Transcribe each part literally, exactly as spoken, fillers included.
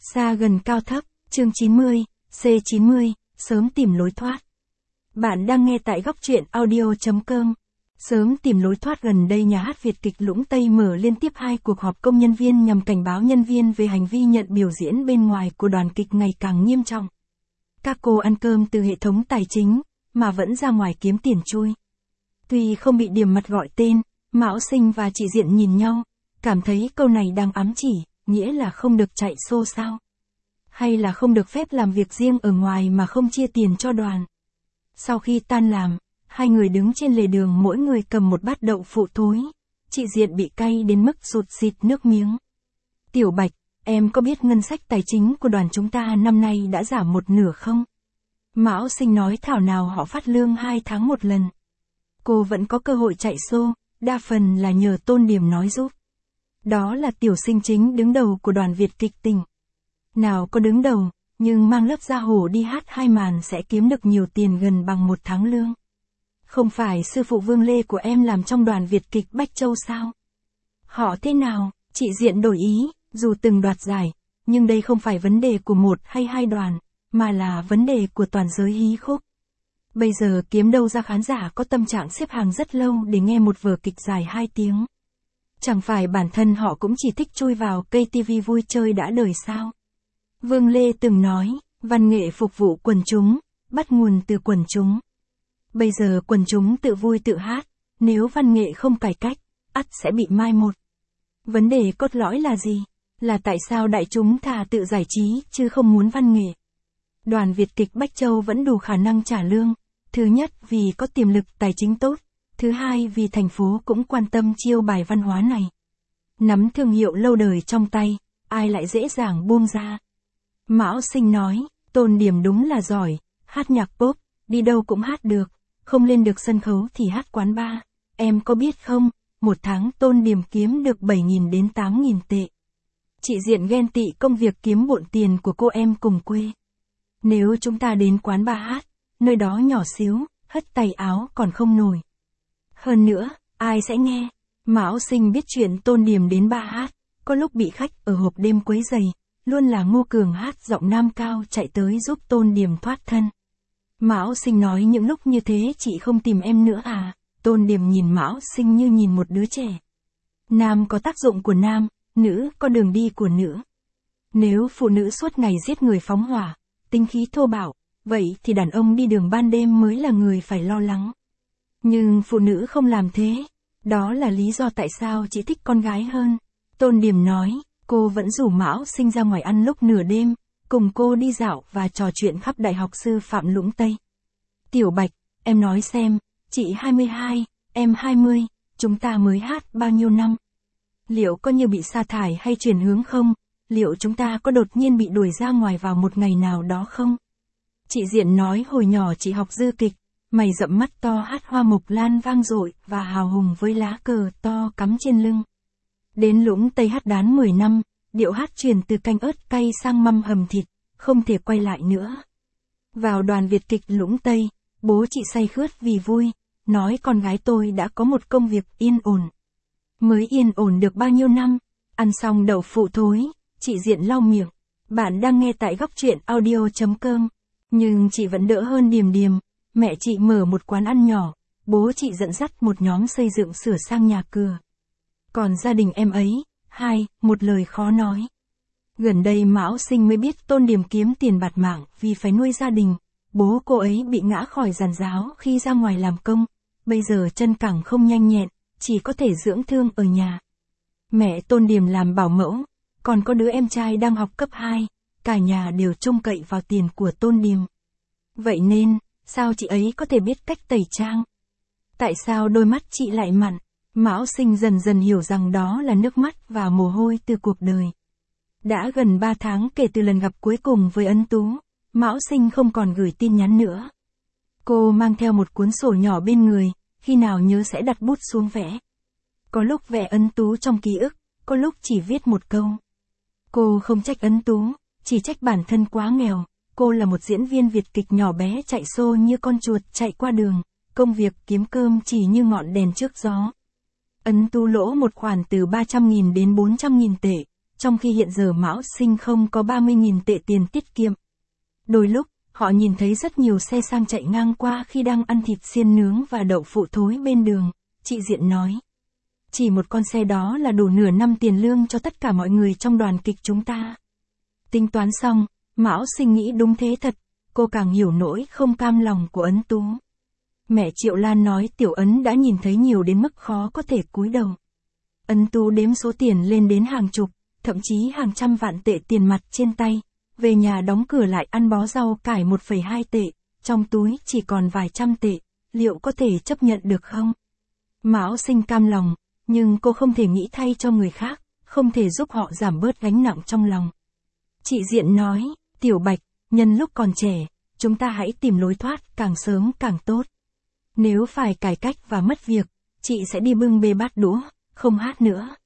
Xa gần cao thấp, chương chín mươi, C chín mươi, sớm tìm lối thoát. Bạn đang nghe tại góc truyện audio.com. Sớm tìm lối thoát. Gần đây nhà hát Việt kịch Lũng Tây mở liên tiếp hai cuộc họp công nhân viên nhằm cảnh báo nhân viên về hành vi nhận biểu diễn bên ngoài của đoàn kịch ngày càng nghiêm trọng. Các cô ăn cơm từ hệ thống tài chính, mà vẫn ra ngoài kiếm tiền chui. Tuy không bị điểm mặt gọi tên, Mão Sinh và chị Diện nhìn nhau, cảm thấy câu này đang ám chỉ, nghĩa là không được chạy xô sao? Hay là không được phép làm việc riêng ở ngoài mà không chia tiền cho đoàn? Sau khi tan làm, hai người đứng trên lề đường mỗi người cầm một bát đậu phụ thối. Chị Diện bị cay đến mức sụt xịt nước miếng. Tiểu Bạch, em có biết ngân sách tài chính của đoàn chúng ta năm nay đã giảm một nửa không? Mão Sinh nói thảo nào họ phát lương hai tháng một lần. Cô vẫn có cơ hội chạy xô, đa phần là nhờ Tôn Điểm nói giúp. Đó là tiểu sinh chính đứng đầu của đoàn Việt kịch tỉnh. Nào có đứng đầu, nhưng mang lớp da hổ đi hát hai màn sẽ kiếm được nhiều tiền gần bằng một tháng lương. Không phải sư phụ Vương Lê của em làm trong đoàn Việt kịch Bách Châu sao? Họ thế nào? Chị Diện đổi ý, dù từng đoạt giải, nhưng đây không phải vấn đề của một hay hai đoàn, mà là vấn đề của toàn giới hí khúc. Bây giờ kiếm đâu ra khán giả có tâm trạng xếp hàng rất lâu để nghe một vở kịch dài hai tiếng. Chẳng phải bản thân họ cũng chỉ thích chui vào cây tivi vui chơi đã đời sao? Vương Lê từng nói, văn nghệ phục vụ quần chúng, bắt nguồn từ quần chúng. Bây giờ quần chúng tự vui tự hát, nếu văn nghệ không cải cách, ắt sẽ bị mai một. Vấn đề cốt lõi là gì? Là tại sao đại chúng thà tự giải trí chứ không muốn văn nghệ? Đoàn Việt kịch Bách Châu vẫn đủ khả năng trả lương. Thứ nhất vì có tiềm lực tài chính tốt. Thứ hai vì thành phố cũng quan tâm chiêu bài văn hóa này. Nắm thương hiệu lâu đời trong tay, ai lại dễ dàng buông ra. Mão Sinh nói, Tôn Điểm đúng là giỏi, hát nhạc pop, đi đâu cũng hát được, không lên được sân khấu thì hát quán bar. Em có biết không, một tháng Tôn Điểm kiếm được bảy nghìn đến tám nghìn tệ. Chị Diện ghen tị công việc kiếm bộn tiền của cô em cùng quê. Nếu chúng ta đến quán bar hát, nơi đó nhỏ xíu, hất tay áo còn không nổi. Hơn nữa, ai sẽ nghe? Mão Sinh biết chuyện Tôn Điểm đến bar hát, có lúc bị khách ở hộp đêm quấy giày, luôn là Ngô Cường hát giọng nam cao chạy tới giúp Tôn Điểm thoát thân. Mão Sinh nói những lúc như thế chị không tìm em nữa à? Tôn Điểm nhìn Mão Sinh như nhìn một đứa trẻ. Nam có tác dụng của nam, nữ có đường đi của nữ. Nếu phụ nữ suốt ngày giết người phóng hỏa, tính khí thô bạo, vậy thì đàn ông đi đường ban đêm mới là người phải lo lắng. Nhưng phụ nữ không làm thế. Đó là lý do tại sao chị thích con gái hơn. Tôn Điểm nói, cô vẫn rủ Mão Sinh ra ngoài ăn lúc nửa đêm, cùng cô đi dạo và trò chuyện khắp Đại học Sư phạm Lũng Tây. Tiểu Bạch, em nói xem, chị hai mươi hai, em hai mươi, chúng ta mới hát bao nhiêu năm? Liệu có như bị sa thải hay chuyển hướng không? Liệu chúng ta có đột nhiên bị đuổi ra ngoài vào một ngày nào đó không? Chị Diện nói hồi nhỏ chị học dư kịch, mày rậm mắt to hát Hoa Mộc Lan vang dội và hào hùng với lá cờ to cắm trên lưng. Đến Lũng Tây hát đán mười năm, điệu hát chuyển từ canh ớt cay sang mâm hầm thịt, không thể quay lại nữa. Vào đoàn Việt kịch Lũng Tây, bố chị say khướt vì vui, nói con gái tôi đã có một công việc yên ổn. Mới yên ổn được bao nhiêu năm, ăn xong đậu phụ thối, chị Diện lau miệng. Bạn đang nghe tại góc truyện audio.com. Nhưng chị vẫn đỡ hơn Điềm Điềm, mẹ chị mở một quán ăn nhỏ, bố chị dẫn dắt một nhóm xây dựng sửa sang nhà cửa. Còn gia đình em ấy, hai, một lời khó nói. Gần đây Mão Sinh mới biết Tôn Điểm kiếm tiền bạt mạng vì phải nuôi gia đình, bố cô ấy bị ngã khỏi giàn giáo khi ra ngoài làm công, bây giờ chân cẳng không nhanh nhẹn, chỉ có thể dưỡng thương ở nhà. Mẹ Tôn Điểm làm bảo mẫu, còn có đứa em trai đang học cấp hai, cả nhà đều trông cậy vào tiền của Tôn Điểm. Vậy nên, sao chị ấy có thể biết cách tẩy trang? Tại sao đôi mắt chị lại mặn? Mão Sinh dần dần hiểu rằng đó là nước mắt và mồ hôi từ cuộc đời. Đã gần ba tháng kể từ lần gặp cuối cùng với Ân Tú, Mão Sinh không còn gửi tin nhắn nữa. Cô mang theo một cuốn sổ nhỏ bên người, khi nào nhớ sẽ đặt bút xuống vẽ. Có lúc vẽ Ân Tú trong ký ức, có lúc chỉ viết một câu. Cô không trách Ân Tú, chỉ trách bản thân quá nghèo. Cô là một diễn viên Việt kịch nhỏ bé chạy xô như con chuột chạy qua đường, công việc kiếm cơm chỉ như ngọn đèn trước gió. Ân Tú lỗ một khoản từ ba trăm nghìn đến bốn trăm nghìn tệ, trong khi hiện giờ Mão Sinh không có ba mươi nghìn tệ tiền tiết kiệm. Đôi lúc, họ nhìn thấy rất nhiều xe sang chạy ngang qua khi đang ăn thịt xiên nướng và đậu phụ thối bên đường, chị Diện nói. Chỉ một con xe đó là đủ nửa năm tiền lương cho tất cả mọi người trong đoàn kịch chúng ta. Tính toán xong, Mão Sinh nghĩ đúng thế thật, cô càng hiểu nỗi không cam lòng của Ấn Tú. Mẹ Triệu Lan nói Tiểu Ấn đã nhìn thấy nhiều đến mức khó có thể cúi đầu. Ấn Tú đếm số tiền lên đến hàng chục, thậm chí hàng trăm vạn tệ tiền mặt trên tay, về nhà đóng cửa lại ăn bó rau cải một phẩy hai tệ, trong túi chỉ còn vài trăm tệ, liệu có thể chấp nhận được không? Mão Sinh cam lòng, nhưng cô không thể nghĩ thay cho người khác, không thể giúp họ giảm bớt gánh nặng trong lòng. Chị Diện nói, Tiểu Bạch, nhân lúc còn trẻ, chúng ta hãy tìm lối thoát càng sớm càng tốt. Nếu phải cải cách và mất việc, chị sẽ đi bưng bê bát đũa, không hát nữa.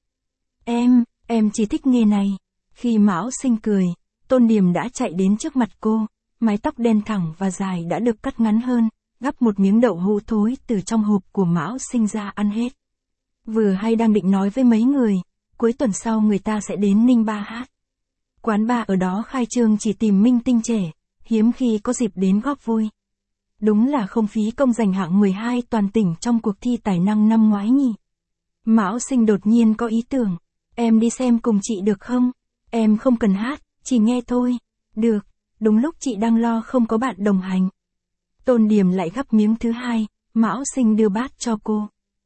Em, em chỉ thích nghề này. Khi Mão Sinh cười, Tôn Điềm đã chạy đến trước mặt cô, mái tóc đen thẳng và dài đã được cắt ngắn hơn, gắp một miếng đậu hũ thối từ trong hộp của Mão Sinh ra ăn hết. Vừa hay đang định nói với mấy người, cuối tuần sau người ta sẽ đến Ninh Ba hát. Quán bar ở đó khai trương chỉ tìm minh tinh trẻ, hiếm khi có dịp đến góp vui. Đúng là không phí công giành hạng mười hai toàn tỉnh trong cuộc thi tài năng năm ngoái nhỉ. Mão Sinh đột nhiên có ý tưởng, em đi xem cùng chị được không? Em không cần hát, chỉ nghe thôi. Được, đúng lúc chị đang lo không có bạn đồng hành. Tôn Điềm lại gắp miếng thứ hai, Mão Sinh đưa bát cho cô.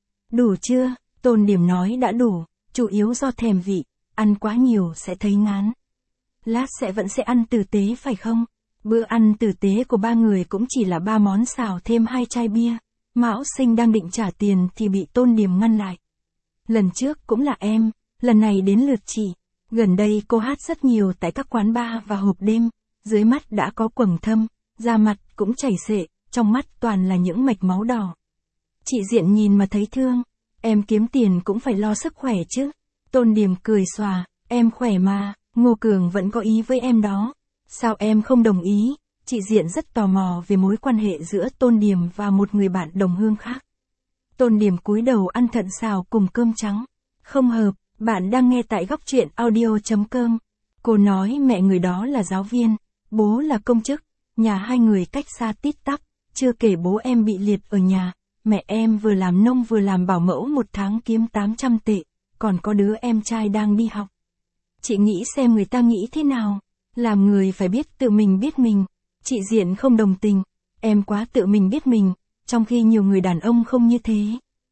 Đủ chưa? Tôn Điềm nói đã đủ, chủ yếu do thèm vị, ăn quá nhiều sẽ thấy ngán. Lát sẽ vẫn sẽ ăn tử tế phải không? Bữa ăn tử tế của ba người cũng chỉ là ba món xào thêm hai chai bia. Mão Sinh đang định trả tiền thì bị Tôn Điềm ngăn lại. Lần trước cũng là em, lần này đến lượt chị. Gần đây cô hát rất nhiều tại các quán bar và hộp đêm, dưới mắt đã có quầng thâm, da mặt cũng chảy xệ, trong mắt toàn là những mạch máu đỏ. Chị Diện nhìn mà thấy thương, em kiếm tiền cũng phải lo sức khỏe chứ. Tôn Điềm cười xòa, em khỏe mà, Ngô Cường vẫn có ý với em đó. Sao em không đồng ý? Chị Diện rất tò mò về mối quan hệ giữa Tôn Điềm và một người bạn đồng hương khác. Tôn Điềm cúi đầu ăn thận xào cùng cơm trắng. Không hợp, bạn đang nghe tại góc truyện audio chấm com. Cô nói mẹ người đó là giáo viên, bố là công chức, nhà hai người cách xa tít tắp, chưa kể bố em bị liệt ở nhà, mẹ em vừa làm nông vừa làm bảo mẫu một tháng kiếm tám trăm tệ, còn có đứa em trai đang đi học. Chị nghĩ xem người ta nghĩ thế nào, làm người phải biết tự mình biết mình. Chị Diện không đồng tình, em quá tự mình biết mình, trong khi nhiều người đàn ông không như thế.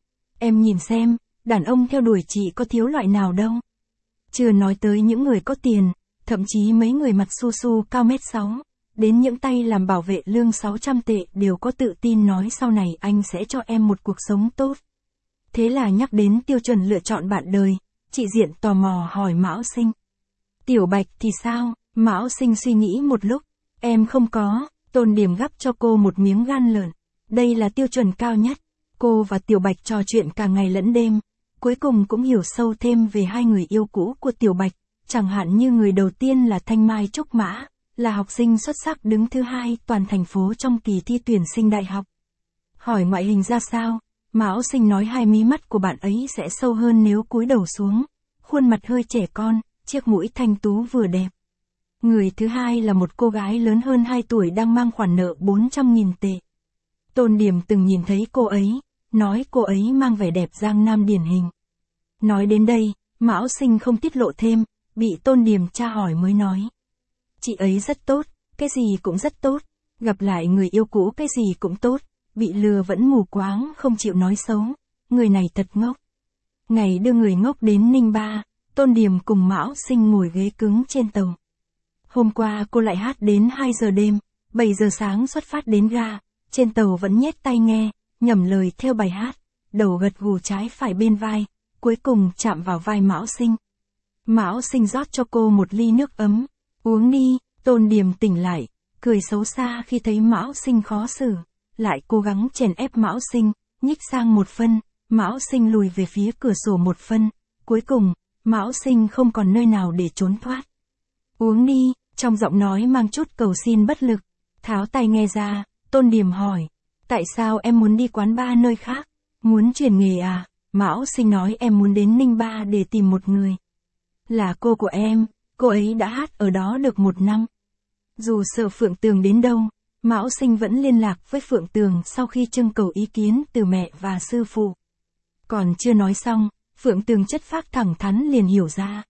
Em nhìn xem, đàn ông theo đuổi chị có thiếu loại nào đâu. Chưa nói tới những người có tiền, thậm chí mấy người mặt su su cao mét sáu, đến những tay làm bảo vệ lương sáu trăm tệ đều có tự tin nói sau này anh sẽ cho em một cuộc sống tốt. Thế là nhắc đến tiêu chuẩn lựa chọn bạn đời, chị Diện tò mò hỏi Mão Sinh. Tiểu Bạch thì sao? Mão Sinh suy nghĩ một lúc, em không có. Tôn Điềm gắp cho cô một miếng gan lợn. Đây là tiêu chuẩn cao nhất. Cô và Tiểu Bạch trò chuyện cả ngày lẫn đêm, cuối cùng cũng hiểu sâu thêm về hai người yêu cũ của Tiểu Bạch, chẳng hạn như người đầu tiên là Thanh Mai Trúc Mã, là học sinh xuất sắc đứng thứ hai toàn thành phố trong kỳ thi tuyển sinh đại học. Hỏi ngoại hình ra sao, Mão Sinh nói hai mí mắt của bạn ấy sẽ sâu hơn nếu cúi đầu xuống, khuôn mặt hơi trẻ con, chiếc mũi thanh tú vừa đẹp. Người thứ hai là một cô gái lớn hơn hai tuổi đang mang khoản nợ bốn trăm nghìn tệ. Tôn Điềm từng nhìn thấy cô ấy, nói cô ấy mang vẻ đẹp Giang Nam điển hình. Nói đến đây, Mão Sinh không tiết lộ thêm, bị Tôn Điềm tra hỏi mới nói. Chị ấy rất tốt, cái gì cũng rất tốt, gặp lại người yêu cũ cái gì cũng tốt, bị lừa vẫn mù quáng không chịu nói xấu, người này thật ngốc. Ngày đưa người ngốc đến Ninh Ba, Tôn Điềm cùng Mão Sinh ngồi ghế cứng trên tàu. Hôm qua cô lại hát đến hai giờ đêm, bảy giờ sáng xuất phát đến ga, trên tàu vẫn nhét tai nghe, nhẩm lời theo bài hát, đầu gật gù trái phải bên vai, cuối cùng chạm vào vai Mão Sinh. Mão Sinh rót cho cô một ly nước ấm, uống đi. Tôn Điềm tỉnh lại, cười xấu xa khi thấy Mão Sinh khó xử, lại cố gắng chèn ép Mão Sinh, nhích sang một phân, Mão Sinh lùi về phía cửa sổ một phân, cuối cùng, Mão Sinh không còn nơi nào để trốn thoát. Uống đi, trong giọng nói mang chút cầu xin bất lực, tháo tai nghe ra, Tôn Điềm hỏi, tại sao em muốn đi quán bar nơi khác, muốn chuyển nghề à? Mão Sinh nói em muốn đến Ninh Ba để tìm một người. Là cô của em, cô ấy đã hát ở đó được một năm. Dù sợ Phượng Tường đến đâu, Mão Sinh vẫn liên lạc với Phượng Tường sau khi trưng cầu ý kiến từ mẹ và sư phụ. Còn chưa nói xong, Phượng Tường chất phác thẳng thắn liền hiểu ra.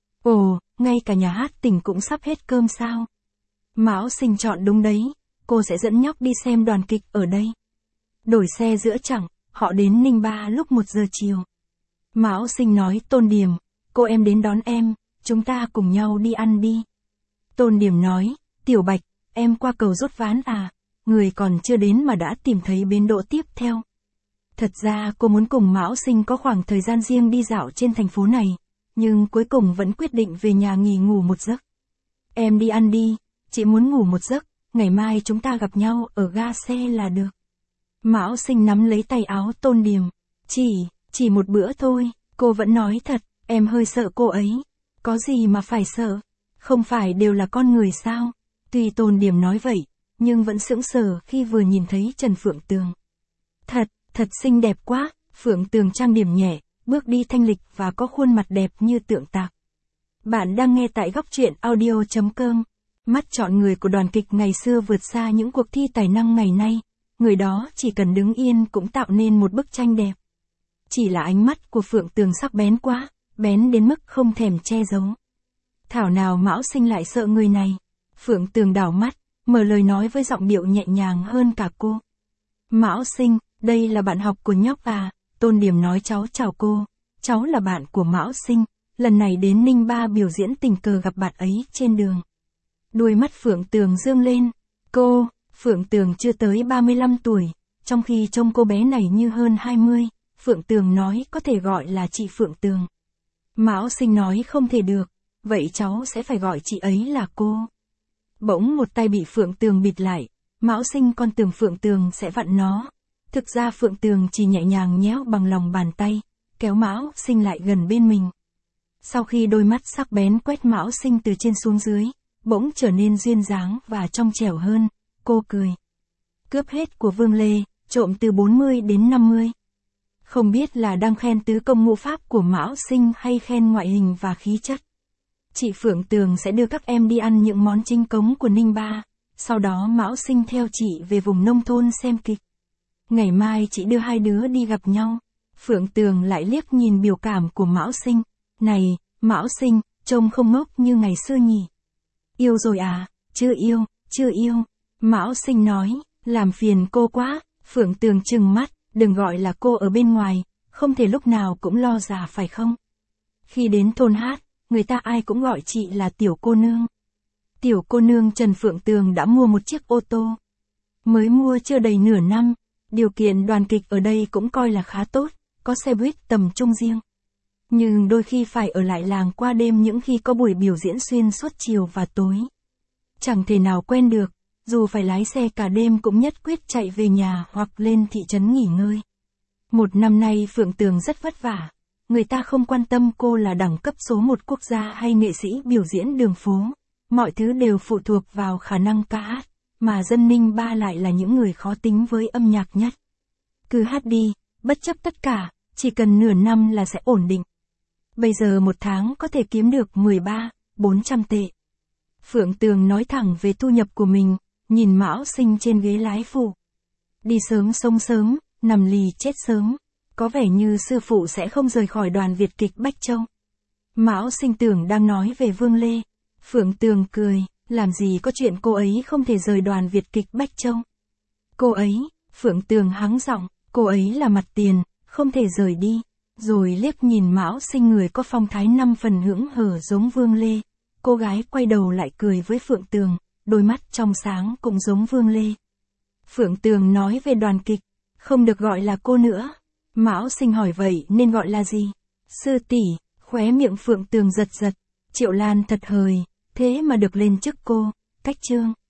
Ồ, ngay cả nhà hát tỉnh cũng sắp hết cơm sao? Mão Sinh chọn đúng đấy, cô sẽ dẫn nhóc đi xem đoàn kịch ở đây. Đổi xe giữa chặng, họ đến Ninh Ba lúc một giờ chiều. Mão Sinh nói Tôn Điểm, cô em đến đón em, chúng ta cùng nhau đi ăn đi. Tôn Điểm nói, Tiểu Bạch, em qua cầu Rốt Ván à, người còn chưa đến mà đã tìm thấy bến đỗ tiếp theo. Thật ra cô muốn cùng Mão Sinh có khoảng thời gian riêng đi dạo trên thành phố này, nhưng cuối cùng vẫn quyết định về nhà nghỉ ngủ một giấc. Em đi ăn đi, chị muốn ngủ một giấc, ngày mai chúng ta gặp nhau ở ga xe là được. Mão Sinh nắm lấy tay áo Tôn Điểm, chỉ, chỉ một bữa thôi, cô vẫn nói thật, em hơi sợ cô ấy. Có gì mà phải sợ, không phải đều là con người sao? Tuy Tôn Điểm nói vậy, nhưng vẫn sững sờ khi vừa nhìn thấy Trần Phượng Tường. Thật, thật xinh đẹp quá, Phượng Tường trang điểm nhẹ, bước đi thanh lịch và có khuôn mặt đẹp như tượng tạc. Bạn đang nghe tại góc truyện audio chấm com. Mắt chọn người của đoàn kịch ngày xưa vượt xa những cuộc thi tài năng ngày nay, người đó chỉ cần đứng yên cũng tạo nên một bức tranh đẹp. Chỉ là ánh mắt của Phượng Tường sắc bén quá, bén đến mức không thèm che giấu. Thảo nào Mão Sinh lại sợ người này. Phượng Tường đảo mắt, mở lời nói với giọng điệu nhẹ nhàng hơn cả cô. Mão Sinh, đây là bạn học của nhóc à? Tôn Điểm nói cháu chào cô, cháu là bạn của Mão Sinh, lần này đến Ninh Ba biểu diễn tình cờ gặp bạn ấy trên đường. Đuôi mắt Phượng Tường dương lên, cô, Phượng Tường chưa tới ba mươi lăm tuổi, trong khi trông cô bé này như hơn hai mươi, Phượng Tường nói có thể gọi là chị Phượng Tường. Mão Sinh nói không thể được, vậy cháu sẽ phải gọi chị ấy là cô. Bỗng một tay bị Phượng Tường bịt lại, Mão Sinh còn tưởng Phượng Tường sẽ vặn nó. Thực ra Phượng Tường chỉ nhẹ nhàng nhéo bằng lòng bàn tay, kéo Mão Sinh lại gần bên mình. Sau khi đôi mắt sắc bén quét Mão Sinh từ trên xuống dưới, bỗng trở nên duyên dáng và trong trẻo hơn, cô cười. Cướp hết của Vương Lê, trộm từ bốn mươi đến năm mươi. Không biết là đang khen tứ công ngũ pháp của Mão Sinh hay khen ngoại hình và khí chất. Chị Phượng Tường sẽ đưa các em đi ăn những món chính cống của Ninh Ba, sau đó Mão Sinh theo chị về vùng nông thôn xem kịch. Ngày mai chị đưa hai đứa đi gặp nhau. Phượng Tường lại liếc nhìn biểu cảm của Mão Sinh. Này, Mão Sinh, trông không ngốc như ngày xưa nhỉ? Yêu rồi à? Chưa yêu, chưa yêu. Mão Sinh nói, làm phiền cô quá. Phượng Tường trừng mắt, đừng gọi là cô ở bên ngoài, không thể lúc nào cũng lo già phải không? Khi đến thôn hát, người ta ai cũng gọi chị là tiểu cô nương. Tiểu cô nương Trần Phượng Tường đã mua một chiếc ô tô. Mới mua chưa đầy nửa năm, điều kiện đoàn kịch ở đây cũng coi là khá tốt, có xe buýt tầm trung riêng. Nhưng đôi khi phải ở lại làng qua đêm những khi có buổi biểu diễn xuyên suốt chiều và tối. Chẳng thể nào quen được, dù phải lái xe cả đêm cũng nhất quyết chạy về nhà hoặc lên thị trấn nghỉ ngơi. Một năm nay Phượng Tường rất vất vả, người ta không quan tâm cô là đẳng cấp số một quốc gia hay nghệ sĩ biểu diễn đường phố, mọi thứ đều phụ thuộc vào khả năng ca hát, mà dân Ninh Ba lại là những người khó tính với âm nhạc nhất. Cứ hát đi, bất chấp tất cả, chỉ cần nửa năm là sẽ ổn định. Bây giờ một tháng có thể kiếm được mười ba, bốn trăm tệ. Phượng Tường nói thẳng về thu nhập của mình, nhìn Mão Sinh trên ghế lái phụ. Đi sớm sống sớm, nằm lì chết sớm. Có vẻ như sư phụ sẽ không rời khỏi đoàn Việt kịch Bách Châu. Mão Sinh tưởng đang nói về Vương Lê. Phượng Tường cười, làm gì có chuyện cô ấy không thể rời đoàn Việt kịch Bách Châu. Cô ấy, Phượng Tường hắng giọng, cô ấy là mặt tiền, không thể rời đi. Rồi liếc nhìn Mão Sinh người có phong thái năm phần hững hờ giống Vương Lê. Cô gái quay đầu lại cười với Phượng Tường, đôi mắt trong sáng cũng giống Vương Lê. Phượng Tường nói về đoàn kịch, không được gọi là cô nữa. Mão Sinh hỏi vậy nên gọi là gì? Sư tỷ, khóe miệng Phượng Tường giật giật. Triệu Lan thật hời, thế mà được lên chức cô, cách chương.